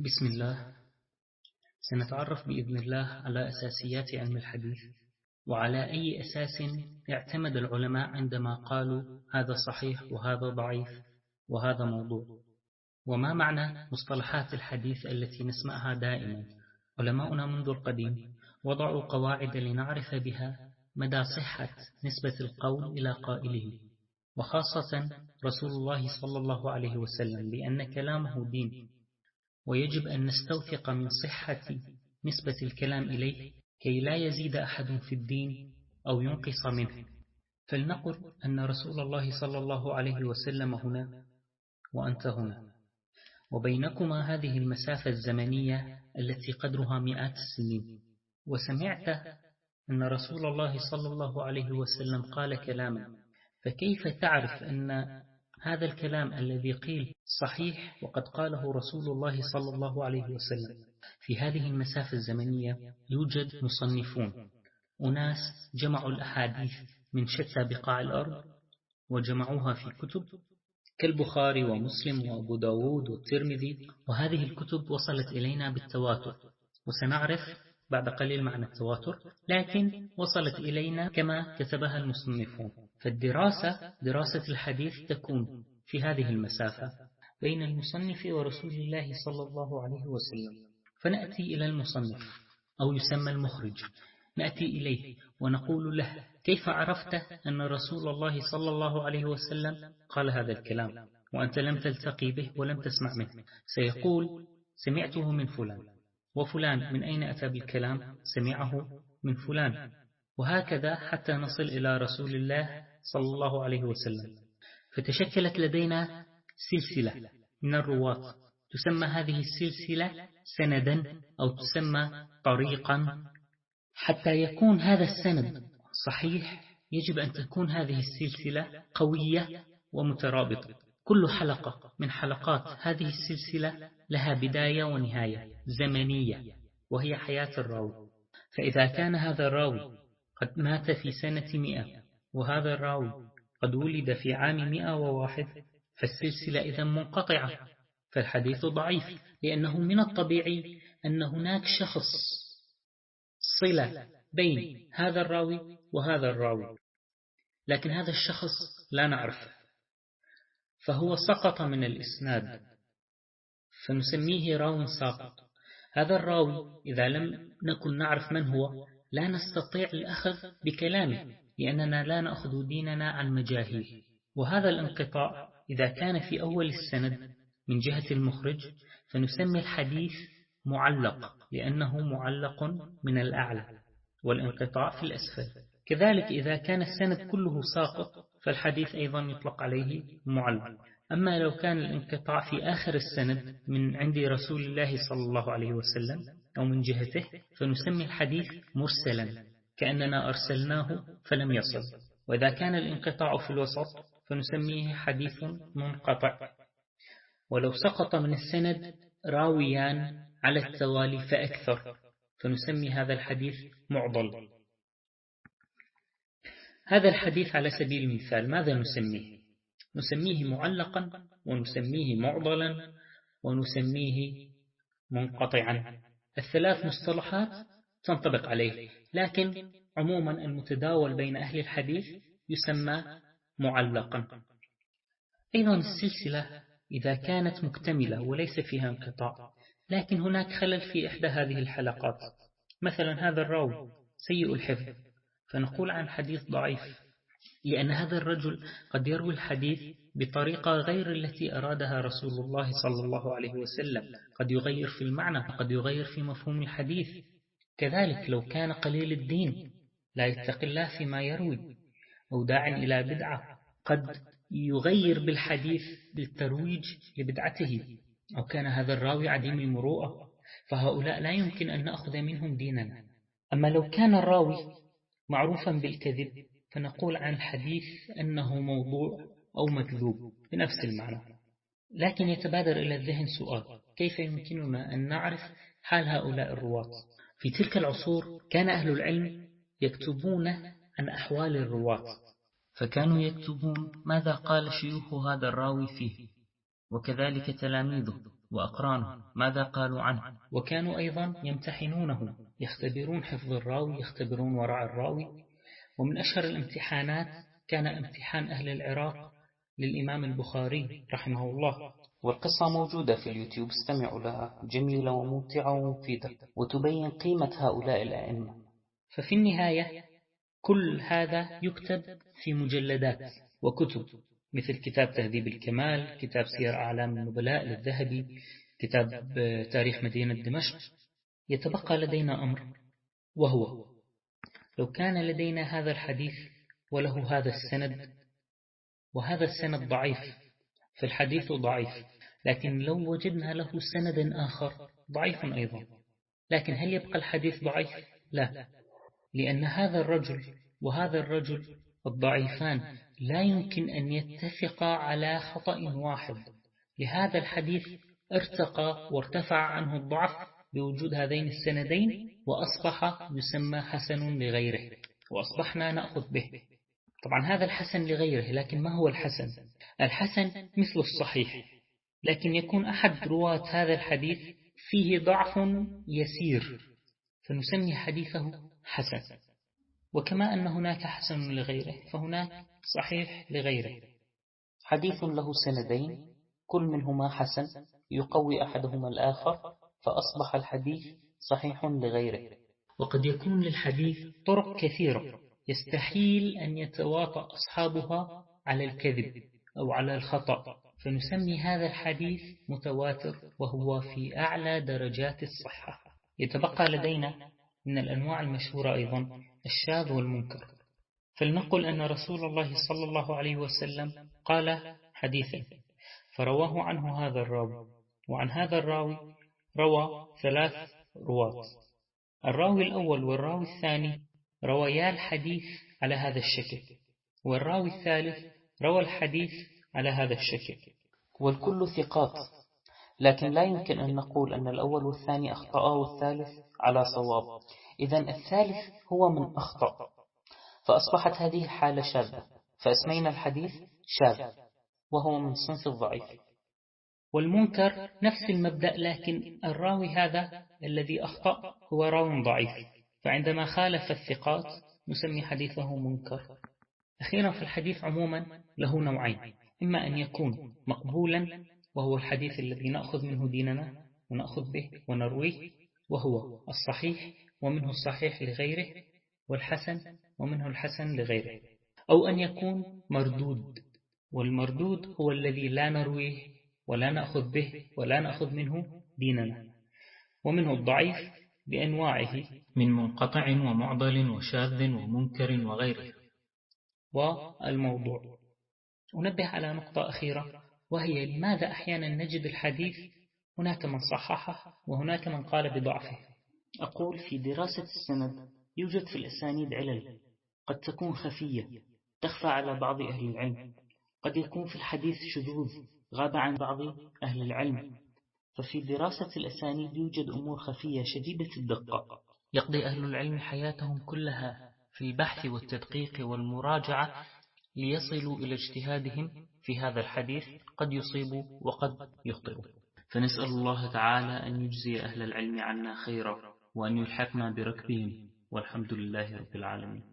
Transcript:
بسم الله. سنتعرف بإذن الله على أساسيات علم الحديث، وعلى أي أساس اعتمد العلماء عندما قالوا هذا صحيح وهذا ضعيف وهذا موضوع، وما معنى مصطلحات الحديث التي نسمعها دائما. علماؤنا منذ القديم وضعوا قواعد لنعرف بها مدى صحة نسبة القول إلى قائله، وخاصة رسول الله صلى الله عليه وسلم، بأن كلامه دين، ويجب أن نستوثق من صحة نسبة الكلام إليه كي لا يزيد أحد في الدين أو ينقص منه. فلنقل أن رسول الله صلى الله عليه وسلم هنا وأنت هنا، وبينكما هذه المسافة الزمنية التي قدرها مئات السنين، وسمعت أن رسول الله صلى الله عليه وسلم قال كلاما، فكيف تعرف أن هذا الكلام الذي قيل صحيح وقد قاله رسول الله صلى الله عليه وسلم؟ في هذه المسافة الزمنية يوجد مصنفون، أناس جمعوا الأحاديث من شتى بقاع الأرض وجمعوها في كتب كالبخاري ومسلم وأبو داود والترمذي، وهذه الكتب وصلت إلينا بالتواتر، وسنعرف بعد قليل معنى التواتر، لكن وصلت إلينا كما كتبها المصنفون. فالدراسة، دراسة الحديث، تكون في هذه المسافة بين المصنف ورسول الله صلى الله عليه وسلم. فنأتي إلى المصنف أو يسمى المخرج، نأتي إليه ونقول له: كيف عرفت أن رسول الله صلى الله عليه وسلم قال هذا الكلام وأنت لم تلتقي به ولم تسمع منه؟ سيقول: سمعته من فلان، وفلان من أين أتى بالكلام؟ سمعه من فلان، وهكذا حتى نصل إلى رسول الله صلى الله عليه وسلم. فتشكلت لدينا سلسلة من الرواة، تسمى هذه السلسلة سندا أو تسمى طريقا. حتى يكون هذا السند صحيح يجب أن تكون هذه السلسلة قوية ومترابطة. كل حلقة من حلقات هذه السلسلة لها بداية ونهاية زمنية، وهي حياة الراوي. فإذا كان هذا الراوي قد مات في سنة 100 وهذا الراوي قد ولد في عام 101، فالسلسلة إذن منقطعة، فالحديث ضعيف، لأنه من الطبيعي أن هناك شخص صلة بين هذا الراوي وهذا الراوي، لكن هذا الشخص لا نعرفه، فهو سقط من الإسناد، فنسميه راو ساقط. هذا الراوي إذا لم نكن نعرف من هو لا نستطيع الأخذ بكلامه، لأننا لا نأخذ ديننا عن مجاهيل. وهذا الانقطاع إذا كان في أول السند من جهة المخرج فنسمي الحديث معلق، لأنه معلق من الأعلى والانقطاع في الأسفل. كذلك إذا كان السند كله ساقط فالحديث أيضا يطلق عليه معلق. أما لو كان الانقطاع في آخر السند من عند رسول الله صلى الله عليه وسلم أو من جهته فنسمي الحديث مرسلا، كأننا أرسلناه فلم يصل. وإذا كان الانقطاع في الوسط فنسميه حديث منقطع. ولو سقط من السند راويان على التوالي فأكثر فنسمي هذا الحديث معضل. هذا الحديث على سبيل المثال ماذا نسميه؟ نسميه معلقا، ونسميه معضلا، ونسميه منقطعا. الثلاث مصطلحات تنطبق عليه، لكن عموما المتداول بين أهل الحديث يسمى معلقا. أيضا السلسلة إذا كانت مكتملة وليس فيها انقطاع، لكن هناك خلل في إحدى هذه الحلقات، مثلا هذا الراوي سيء الحفظ، فنقول عن حديث ضعيف، لأن هذا الرجل قد يروي الحديث بطريقة غير التي أرادها رسول الله صلى الله عليه وسلم، قد يغير في المعنى، قد يغير في مفهوم الحديث. كذلك لو كان قليل الدين لا يتقي الله فيما يروي، أو داع إلى بدعة، قد يغير بالحديث بالترويج لبدعته، أو كان هذا الراوي عديم المروءة، فهؤلاء لا يمكن أن نأخذ منهم ديننا. أما لو كان الراوي معروفا بالكذب فنقول عن الحديث أنه موضوع أو مكذوب بنفس المعنى. لكن يتبادر إلى الذهن سؤال: كيف يمكننا أن نعرف حال هؤلاء الرواة؟ في تلك العصور كان أهل العلم يكتبون عن أحوال الرواة، فكانوا يكتبون ماذا قال شيوخ هذا الراوي فيه، وكذلك تلاميذه، وأقرانه ماذا قالوا عنه. وكانوا أيضا يمتحنونه، يختبرون حفظ الراوي، يختبرون ورع الراوي. ومن أشهر الامتحانات كان امتحان أهل العراق للإمام البخاري رحمه الله، والقصة موجودة في اليوتيوب، استمعوا لها، جميلة وممتعة ومفيدة، وتبين قيمة هؤلاء الأئمة. ففي النهاية كل هذا يكتب في مجلدات وكتب، مثل كتاب تهذيب الكمال، كتاب سير أعلام النبلاء للذهبي، كتاب تاريخ مدينة دمشق. يتبقى لدينا أمر، وهو لو كان لدينا هذا الحديث وله هذا السند، وهذا السند ضعيف، فالحديث ضعيف، لكن لو وجدنا له سند آخر ضعيف أيضا، لكن هل يبقى الحديث ضعيف؟ لا، لأن هذا الرجل وهذا الرجل الضعيفان لا يمكن أن يتفقا على خطأ واحد، لهذا الحديث ارتقى وارتفع عنه الضعف بوجود هذين السندين، وأصبح يسمى حسن لغيره، وأصبحنا نأخذ به. طبعا هذا الحسن لغيره، لكن ما هو الحسن؟ الحسن مثل الصحيح، لكن يكون أحد رواة هذا الحديث فيه ضعف يسير، فنسمي حديثه حسن. وكما أن هناك حسن لغيره، فهناك صحيح لغيره. حديث له سندين كل منهما حسن يقوي أحدهما الآخر، فأصبح الحديث صحيح لغيره. وقد يكون للحديث طرق كثيرة يستحيل أن يتواطأ أصحابها على الكذب أو على الخطأ، فنسمي هذا الحديث متواتر، وهو في أعلى درجات الصحة. يتبقى لدينا من الأنواع المشهورة أيضا الشاذ والمنكر. فلنقل أن رسول الله صلى الله عليه وسلم قال حديثا فرواه عنه هذا الراوي، وعن هذا الراوي روى 3 رواة، الراوي الأول والراوي الثاني رويا الحديث على هذا الشكل، والراوي الثالث روى الحديث على هذا الشكل، والكل ثقات، لكن لا يمكن أن نقول أن الأول والثاني أخطأ والثالث على صواب. إذن الثالث هو من أخطأ، فأصبحت هذه حالة شاذة، فأسمينا الحديث شاذ، وهو من صنف الضعيف. والمنكر نفس المبدأ، لكن الراوي هذا الذي أخطأ هو راوي ضعيف، فعندما خالف الثقات نسمي حديثه منكر. أخيرا في الحديث عموما له نوعين، إما أن يكون مقبولا، وهو الحديث الذي نأخذ منه ديننا ونأخذ به ونرويه، وهو الصحيح، ومنه الصحيح لغيره، والحسن، ومنه الحسن لغيره. أو أن يكون مردود، والمردود هو الذي لا نرويه ولا نأخذ به ولا نأخذ منه ديننا. ومنه الضعيف بأنواعه من منقطع ومعضل وشاذ ومنكر وغيره. والموضوع. أنبه على نقطة أخيرة، وهي لماذا أحيانا نجد الحديث هناك من صححه وهناك من قال بضعفه. أقول في دراسة السند يوجد في الأسانيد علل قد تكون خفية تخفى على بعض أهل العلم، قد يكون في الحديث شذوذ غاب عن بعض أهل العلم، ففي دراسة الأسانيد يوجد أمور خفية شديدة الدقة يقضي أهل العلم حياتهم كلها في البحث والتدقيق والمراجعة ليصلوا إلى اجتهادهم في هذا الحديث، قد يصيبوا وقد يخطئوا. فنسأل الله تعالى أن يجزي أهل العلم عنا خيرا، وأن يلحقنا بركبهم، والحمد لله رب العالمين.